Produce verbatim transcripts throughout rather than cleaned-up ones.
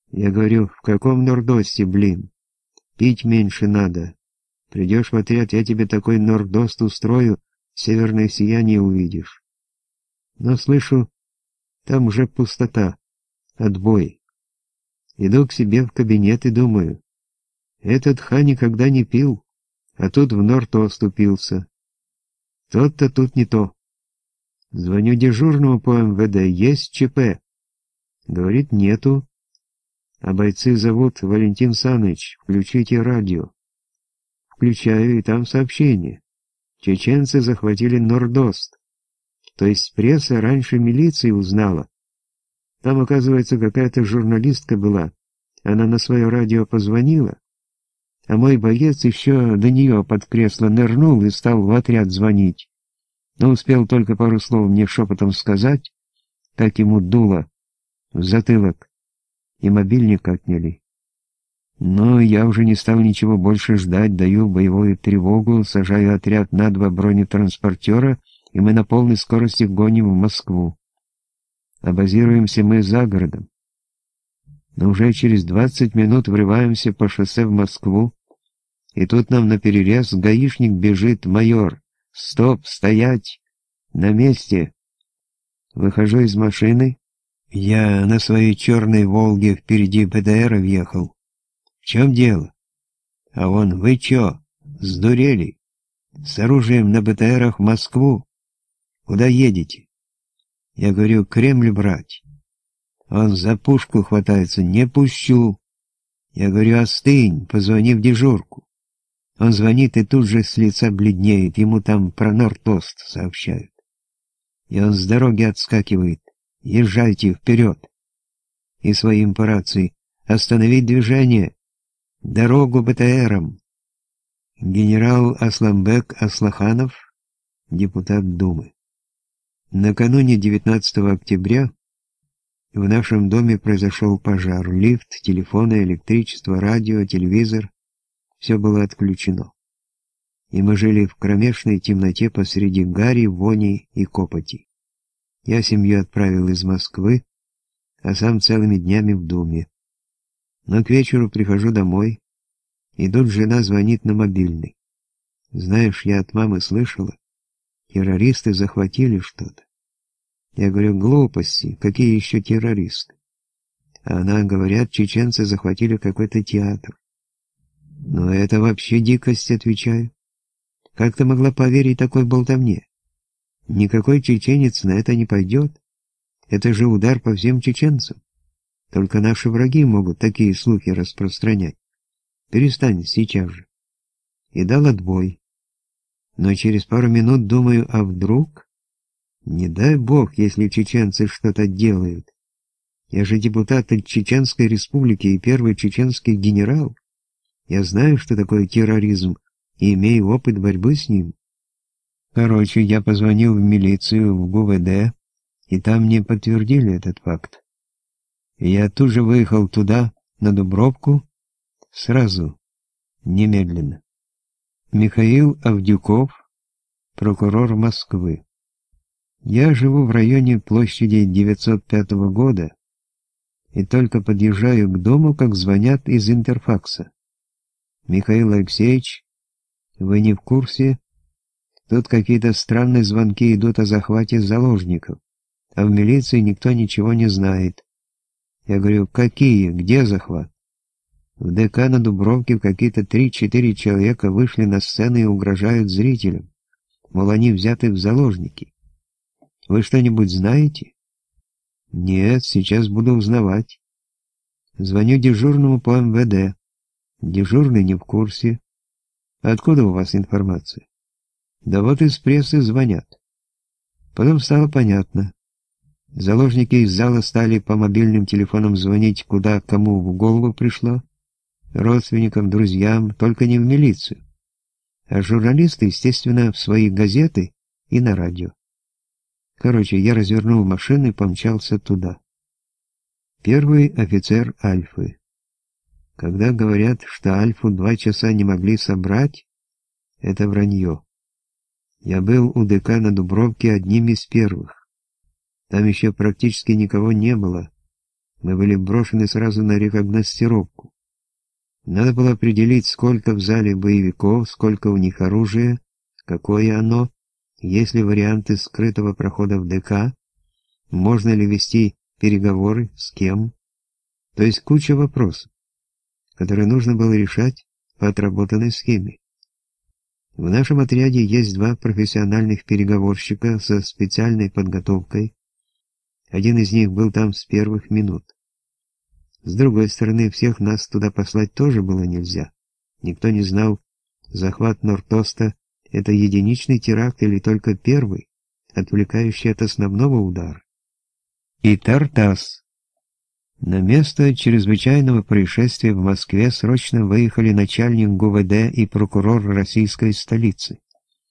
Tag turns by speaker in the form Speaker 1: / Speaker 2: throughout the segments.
Speaker 1: Я говорю, в каком нордосте, блин? Пить меньше надо. Придешь в отряд, я тебе такой нордост устрою, северное сияние увидишь. Но слышу, там уже пустота, отбой. Иду к себе в кабинет и думаю, этот ха никогда не пил, а тут в норто оступился. Тот-то тут не то. Звоню дежурному по эм вэ дэ, есть ЧП. Говорит, нету. А бойцы зовут Валентин Саныч, включите радио. Включаю, и там сообщение. Чеченцы захватили Нордост. То есть пресса раньше милиции узнала. Там, оказывается, какая-то журналистка была. Она на свое радио позвонила, а мой боец еще до нее под кресло нырнул и стал в отряд звонить. Но успел только пару слов мне шепотом сказать, как ему дуло в затылок, и мобильник отняли. Но я уже не стал ничего больше ждать, даю боевую тревогу, сажаю отряд на два бронетранспортера, и мы на полной скорости гоним в Москву. А базируемся мы за городом. Но уже через двадцать минут врываемся по шоссе в Москву, и тут нам наперерез гаишник бежит: «Майор, стоп, стоять! На месте!» Выхожу из машины. Я на своей черной «Волге» впереди бэ дэ эра въехал. В чем дело? А он: вы чё, сдурели? С оружием на бэ тэ эрах в Москву? Куда едете? Я говорю, Кремль брать. Он за пушку хватается: не пущу. Я говорю, остынь, позвони в дежурку. Он звонит и тут же с лица бледнеет, ему там про Нордост сообщают. И он с дороги отскакивает: езжайте вперед. И своим по рации: остановить движение, дорогу бэ тэ эрам. Генерал Асламбек Аслаханов, депутат Думы. Накануне девятнадцатого октября в нашем доме произошел пожар. Лифт, телефоны, электричество, радио, телевизор — все было отключено. И мы жили в кромешной темноте посреди гари, вони и копоти. Я семью отправил из Москвы, а сам целыми днями в Думе. Но к вечеру прихожу домой, и тут жена звонит на мобильный. Знаешь, я от мамы слышала, террористы захватили что-то. Я говорю, глупости, какие еще террористы? А она, говорят, чеченцы захватили какой-то театр. Но это вообще дикость, отвечаю. Как ты могла поверить такой болтовне? Никакой чеченец на это не пойдет. Это же удар по всем чеченцам. Только наши враги могут такие слухи распространять. Перестань сейчас же. И дал отбой. Но через пару минут думаю, а вдруг? Не дай бог, если чеченцы что-то делают. Я же депутат от Чеченской республики и первый чеченский генерал. Я знаю, что такое терроризм, и имею опыт борьбы с ним. Короче, я позвонил в милицию, в гэ у вэ дэ, и там мне подтвердили этот факт. И я тут же выехал туда, на Дубровку, сразу, немедленно. Михаил Авдюков, прокурор Москвы. Я живу в районе площади девятьсот пятого года, и только подъезжаю к дому, как звонят из интерфакса. Михаил Алексеевич, вы не в курсе? Тут какие-то странные звонки идут о захвате заложников, а в милиции никто ничего не знает. Я говорю, какие, где захват? В дэ ка на Дубровке какие-то три-четыре человека вышли на сцену и угрожают зрителям. Мол, они взяты в заложники. Вы что-нибудь знаете? Нет, сейчас буду узнавать. Звоню дежурному по эм вэ дэ. Дежурный не в курсе. Откуда у вас информация? Да вот из прессы звонят. Потом стало понятно. Заложники из зала стали по мобильным телефонам звонить, куда кому в голову пришло. Родственникам, друзьям, только не в милицию. А журналисты, естественно, в свои газеты и на радио. Короче, я развернул машину и помчался туда. Первый офицер Альфы. Когда говорят, что Альфу два часа не могли собрать, это вранье. Я был у дэ ка на Дубровке одним из первых. Там еще практически никого не было. Мы были брошены сразу на рекогностировку. Надо было определить, сколько в зале боевиков, сколько у них оружия, какое оно, есть ли варианты скрытого прохода в ДК, можно ли вести переговоры, с кем. То есть куча вопросов, которые нужно было решать по отработанной схеме. В нашем отряде есть два профессиональных переговорщика со специальной подготовкой. Один из них был там с первых минут. С другой стороны, всех нас туда послать тоже было нельзя. Никто не знал, захват Норд-Оста — это единичный теракт или только первый, отвлекающий от основного удара. И Тартас. На место чрезвычайного происшествия в Москве срочно выехали начальник ГУВД и прокурор российской столицы.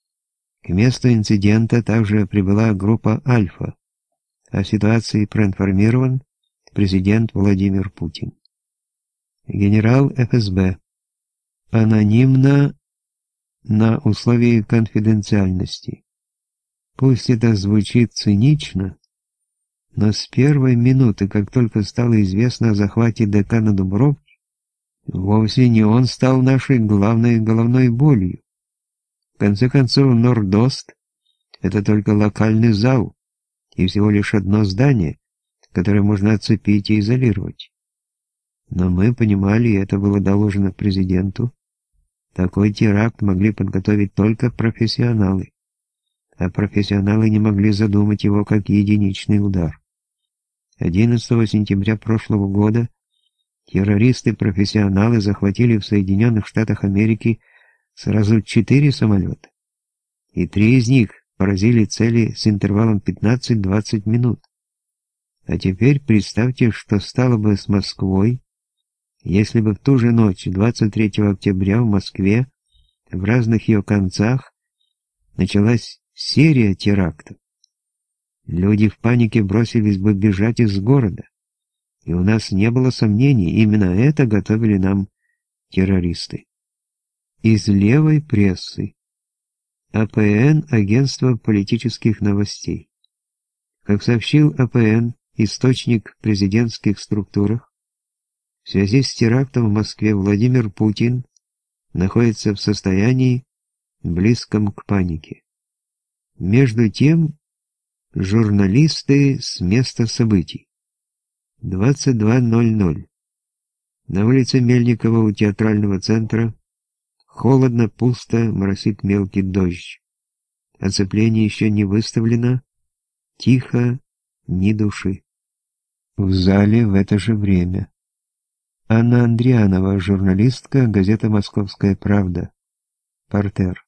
Speaker 1: К месту инцидента также прибыла группа «Альфа». О ситуации проинформирован президент Владимир Путин. Генерал эф эс бэ. Анонимно, на условии конфиденциальности. Пусть это звучит цинично, но с первой минуты, как только стало известно о захвате ДК на Дубровке, вовсе не он стал нашей главной головной болью. В конце концов, Норд-Ост — это только локальный зал и всего лишь одно здание, которое можно оцепить и изолировать. Но мы понимали, и это было доложено президенту, такой теракт могли подготовить только профессионалы, а профессионалы не могли задумать его как единичный удар. одиннадцатого сентября прошлого года террористы-профессионалы захватили в Соединенных Штатах Америки сразу четыре самолета, и три из них поразили цели с интервалом пятнадцать-двадцать минут. А теперь представьте, что стало бы с Москвой, если бы в ту же ночь, двадцать третьего октября, в Москве, в разных ее концах, началась серия терактов. Люди в панике бросились бы бежать из города, и у нас не было сомнений, именно это готовили нам террористы. Из левой прессы. а пэ эн – Агентство политических новостей. Как сообщил а пэ эн, источник в президентских структурах, в связи с терактом в Москве Владимир Путин находится в состоянии, близком к панике. Между тем, журналисты с места событий. двадцать два ноль ноль. На улице Мельникова у театрального центра холодно, пусто, моросит мелкий дождь. Оцепление еще не выставлено, тихо, ни души. В зале в это же время Анна Андрианова, журналистка, газета «Московская правда», партер.